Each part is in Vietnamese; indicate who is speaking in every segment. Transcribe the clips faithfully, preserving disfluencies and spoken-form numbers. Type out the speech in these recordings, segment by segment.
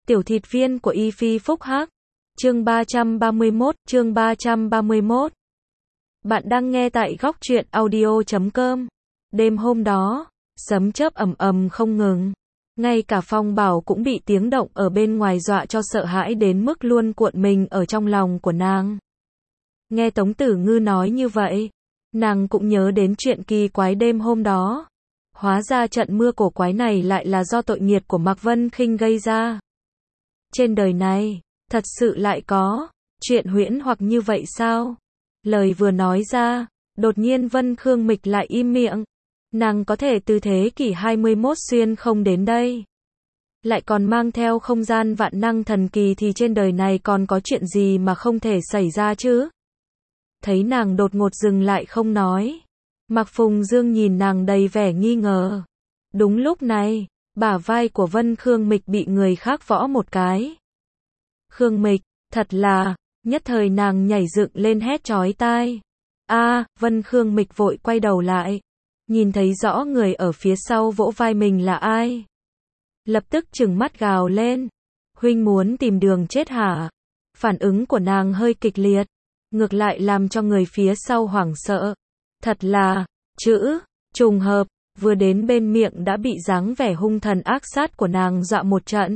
Speaker 1: Tiểu thịt viên của Y Phi Phúc Hắc. Chương ba trăm ba mươi mốt, chương ba trăm ba mươi mốt. Bạn đang nghe tại góc truyện audio chấm com. Đêm hôm đó, sấm chớp ầm ầm không ngừng. Ngay cả Phong Bảo cũng bị tiếng động ở bên ngoài dọa cho sợ hãi đến mức luôn cuộn mình ở trong lòng của nàng. Nghe Tống Tử Ngư nói như vậy, nàng cũng nhớ đến chuyện kỳ quái đêm hôm đó. Hóa ra trận mưa cổ quái này lại là do tội nghiệt của Mạc Vân Khinh gây ra. Trên đời này, thật sự lại có chuyện huyễn hoặc như vậy sao? Lời vừa nói ra, đột nhiên Vân Khương Mịch lại im miệng. Nàng có thể từ thế kỷ hai mươi mốt xuyên không đến đây, lại còn mang theo không gian vạn năng thần kỳ thì trên đời này còn có chuyện gì mà không thể xảy ra chứ? Thấy nàng đột ngột dừng lại không nói, Mạc Phùng Dương nhìn nàng đầy vẻ nghi ngờ. Đúng lúc này, bả vai của Vân Khương Mịch bị người khác võ một cái. Khương Mịch, thật là, nhất thời nàng nhảy dựng lên hét chói tai. A, Vân Khương Mịch vội quay đầu lại, nhìn thấy rõ người ở phía sau vỗ vai mình là ai. Lập tức trừng mắt gào lên. Huynh muốn tìm đường chết hả? Phản ứng của nàng hơi kịch liệt, ngược lại làm cho người phía sau hoảng sợ. Thật là, chữ, trùng hợp, vừa đến bên miệng đã bị dáng vẻ hung thần ác sát của nàng dọa một trận.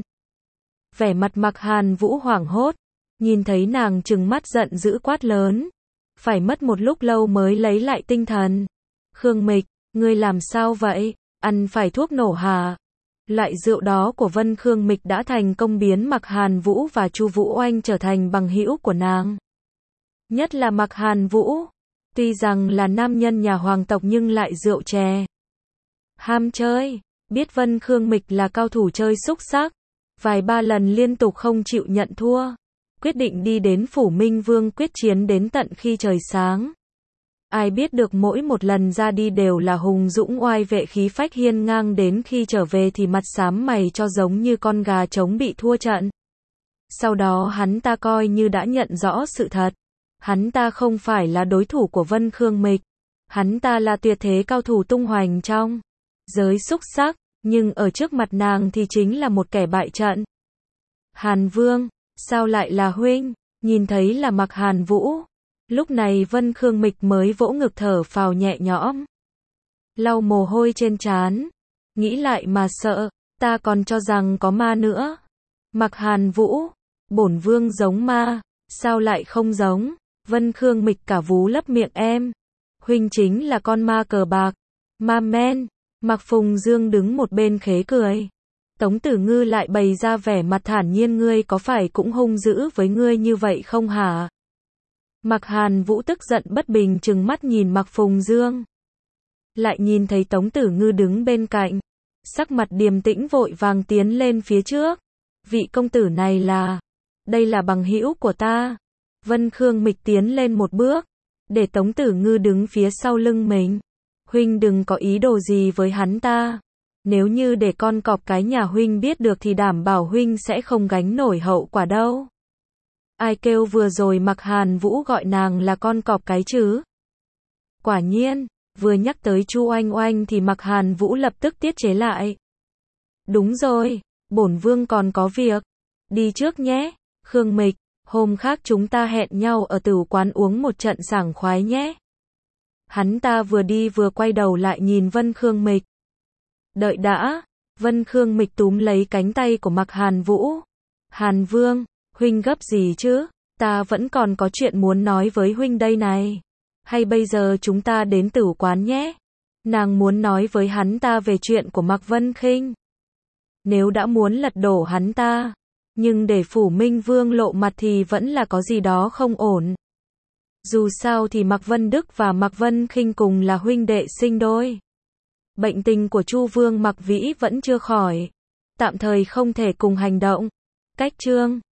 Speaker 1: Vẻ mặt Mạc Hàn Vũ hoảng hốt, nhìn thấy nàng trừng mắt giận dữ quát lớn. Phải mất một lúc lâu mới lấy lại tinh thần. Khương Mịch, ngươi làm sao vậy? Ăn phải thuốc nổ hả? Loại rượu đó của Vân Khương Mịch đã thành công biến Mạc Hàn Vũ và Chu Vũ Oanh trở thành bằng hữu của nàng. Nhất là Mạc Hàn Vũ, tuy rằng là nam nhân nhà hoàng tộc nhưng lại rượu chè. Ham chơi, biết Vân Khương Mịch là cao thủ chơi xúc xắc, vài ba lần liên tục không chịu nhận thua, quyết định đi đến Phủ Minh Vương quyết chiến đến tận khi trời sáng. Ai biết được mỗi một lần ra đi đều là hùng dũng oai vệ khí phách hiên ngang, đến khi trở về thì mặt xám mày cho giống như con gà trống bị thua trận. Sau đó hắn ta coi như đã nhận rõ sự thật. Hắn ta không phải là đối thủ của Vân Khương Mịch. Hắn ta là tuyệt thế cao thủ tung hoành trong giới xúc xắc, nhưng ở trước mặt nàng thì chính là một kẻ bại trận. Hàn Vương, sao lại là huynh? Nhìn thấy là Mạc Hàn Vũ. Lúc này Vân Khương Mịch mới vỗ ngực thở phào nhẹ nhõm, lau mồ hôi trên trán. Nghĩ lại mà sợ, ta còn cho rằng có ma nữa. Mạc Hàn Vũ, bổn vương giống ma, sao lại không giống? Vân Khương Mịch cả vú lấp miệng em. Huynh chính là con ma cờ bạc, ma men. Mạc Phùng Dương đứng một bên khế cười. Tống Tử Ngư lại bày ra vẻ mặt thản nhiên, ngươi có phải cũng hung dữ với ngươi như vậy không hả? Mạc Hàn Vũ tức giận bất bình trừng mắt nhìn Mạc Phùng Dương. Lại nhìn thấy Tống Tử Ngư đứng bên cạnh, sắc mặt điềm tĩnh vội vàng tiến lên phía trước. Vị công tử này là, đây là bằng hữu của ta. Vân Khương Mịch tiến lên một bước, để Tống Tử Ngư đứng phía sau lưng mình. Huynh đừng có ý đồ gì với hắn ta. Nếu như để con cọp cái nhà huynh biết được thì đảm bảo huynh sẽ không gánh nổi hậu quả đâu. Ai kêu vừa rồi Mạc Hàn Vũ gọi nàng là con cọp cái chứ? Quả nhiên, vừa nhắc tới Chu Oanh Oanh thì Mạc Hàn Vũ lập tức tiết chế lại. Đúng rồi, bổn vương còn có việc. Đi trước nhé, Khương Mịch, hôm khác chúng ta hẹn nhau ở tửu quán uống một trận sảng khoái nhé. Hắn ta vừa đi vừa quay đầu lại nhìn Vân Khương Mịch. Đợi đã, Vân Khương Mịch túm lấy cánh tay của Mạc Hàn Vũ. Hàn Vương, huynh gấp gì chứ? Ta vẫn còn có chuyện muốn nói với huynh đây này. Hay bây giờ chúng ta đến tửu quán nhé? Nàng muốn nói với hắn ta về chuyện của Mạc Vân Khinh. Nếu đã muốn lật đổ hắn ta, nhưng để Phủ Minh Vương lộ mặt thì vẫn là có gì đó không ổn. Dù sao thì Mạc Vân Đức và Mạc Vân Khinh cùng là huynh đệ sinh đôi. Bệnh tình của Chu Vương Mạc Vĩ vẫn chưa khỏi, tạm thời không thể cùng hành động. Cách chương